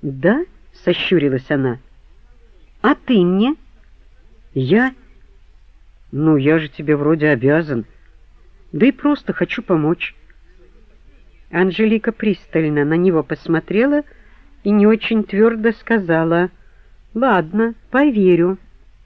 «Да?» — сощурилась она. «А ты мне?» «Я? Ну, я же тебе вроде обязан. Да и просто хочу помочь». Анжелика пристально на него посмотрела и не очень твердо сказала: «Ладно, поверю».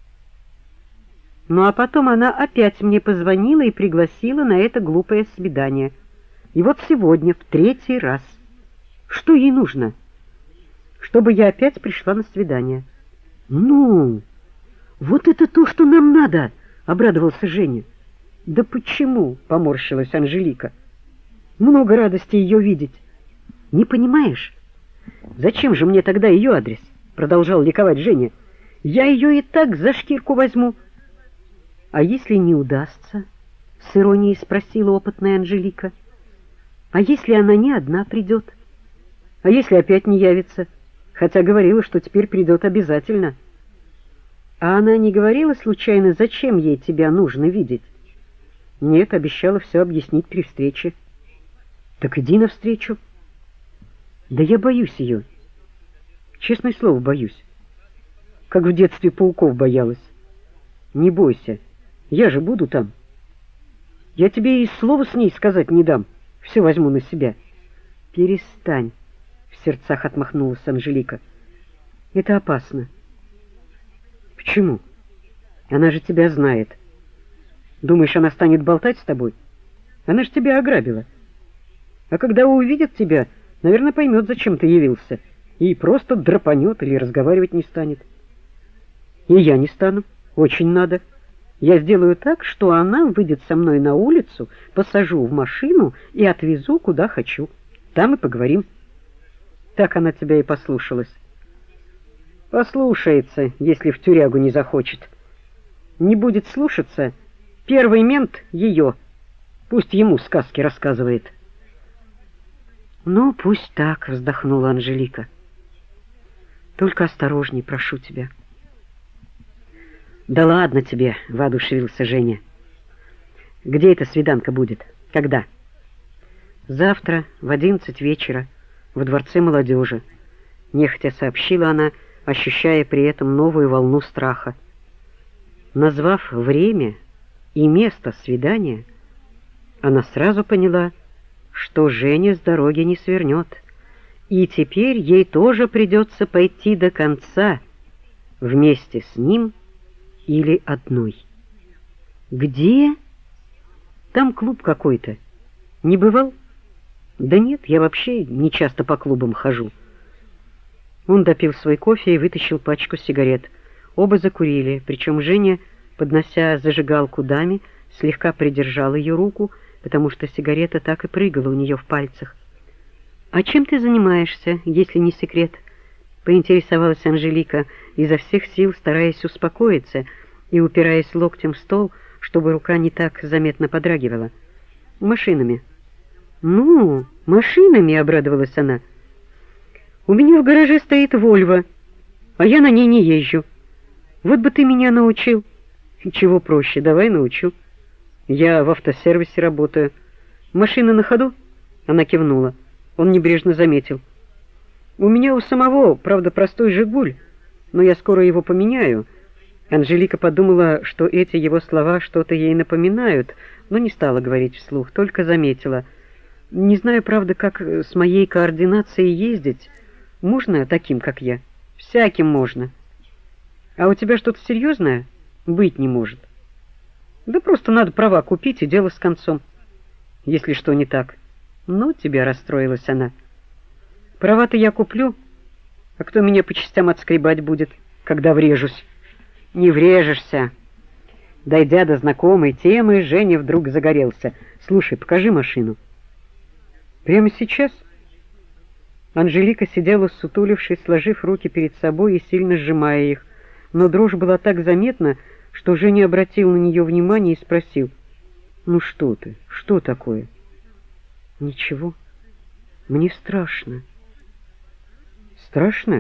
Ну а потом она опять мне позвонила и пригласила на это глупое свидание. И вот сегодня в 3-й раз. Что ей нужно? Чтобы я опять пришла на свидание. «Ну, вот это то, что нам надо!» — обрадовался Женя. «Да почему?» — поморщилась Анжелика. «Много радости ее видеть. Не понимаешь? Зачем же мне тогда ее адрес?» — продолжал ликовать Женя. «Я ее и так за шкирку возьму». «А если не удастся?» — с иронией спросила опытная Анжелика. «А если она не одна придет? А если опять не явится? Хотя говорила, что теперь придет обязательно». «А она не говорила случайно, зачем ей тебя нужно видеть?» «Нет, обещала все объяснить при встрече». «Так иди навстречу». «Да я боюсь ее. Честное слово, боюсь. Как в детстве пауков боялась». «Не бойся, я же буду там. Я тебе и слова с ней сказать не дам, все возьму на себя». «Перестань», — в сердцах отмахнулась Анжелика. «Это опасно». «Почему? Она же тебя знает. Думаешь, она станет болтать с тобой? Она же тебя ограбила. А когда увидит тебя, наверное, поймет, зачем ты явился, и просто драпанет или разговаривать не станет. И я не стану. Очень надо. Я сделаю так, что она выйдет со мной на улицу, посажу в машину и отвезу, куда хочу. Там и поговорим». Так она тебя и послушалась. Послушается, если в тюрягу не захочет. Не будет слушаться, первый мент ее. Пусть ему сказки рассказывает. «Ну, пусть так», — вздохнула Анжелика. «Только осторожней, прошу тебя». «Да ладно тебе», — воодушевился Женя. «Где эта свиданка будет? Когда?» «Завтра в 11 вечера в Дворце молодежи», — нехотя сообщила она, ощущая при этом новую волну страха. Назвав время и место свидания, она сразу поняла, что Женя с дороги не свернет, и теперь ей тоже придется пойти до конца вместе с ним или одной. «Где?» «Там клуб какой-то. Не бывал?» «Да нет, я вообще не часто по клубам хожу». Он допил свой кофе и вытащил пачку сигарет. Оба закурили, причем Женя, поднося зажигалку даме, слегка придержал ее руку, потому что сигарета так и прыгала у нее в пальцах. «А чем ты занимаешься, если не секрет?» — поинтересовалась Анжелика, изо всех сил стараясь успокоиться и упираясь локтем в стол, чтобы рука не так заметно подрагивала. «Машинами». «Ну, машинами», — обрадовалась она. «У меня в гараже стоит Вольво, а я на ней не езжу. Вот бы ты меня научил». «Чего проще, давай научу. Я в автосервисе работаю. Машина на ходу?» Она кивнула. Он небрежно заметил: «У меня у самого, правда, простой «Жигуль», но я скоро его поменяю». Анжелика подумала, что эти его слова что-то ей напоминают, но не стала говорить вслух, только заметила: «Не знаю, правда, как с моей координацией ездить. Можно таким, как я?» «Всяким можно». «А у тебя что-то серьезное?» «Быть не может». «Да просто надо права купить, и дело с концом. Если что не так». «Ну, тебя», — расстроилась она. «Права-то я куплю, а кто меня по частям отскребать будет, когда врежусь?» «Не врежешься». Дойдя до знакомой темы, Женя вдруг загорелся. «Слушай, покажи машину». «Прямо сейчас?» Анжелика сидела, сутулившись, сложив руки перед собой и сильно сжимая их, но дрожь была так заметна, что Женя обратил на нее внимание и спросил: «Ну что ты? Что такое?» «Ничего. Мне страшно». «Страшно?»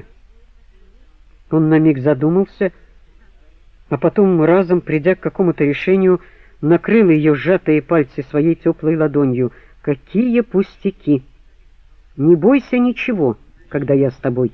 Он на миг задумался, а потом, разом придя к какому-то решению, накрыл ее сжатые пальцы своей теплой ладонью. «Какие пустяки! Не бойся ничего, когда я с тобой».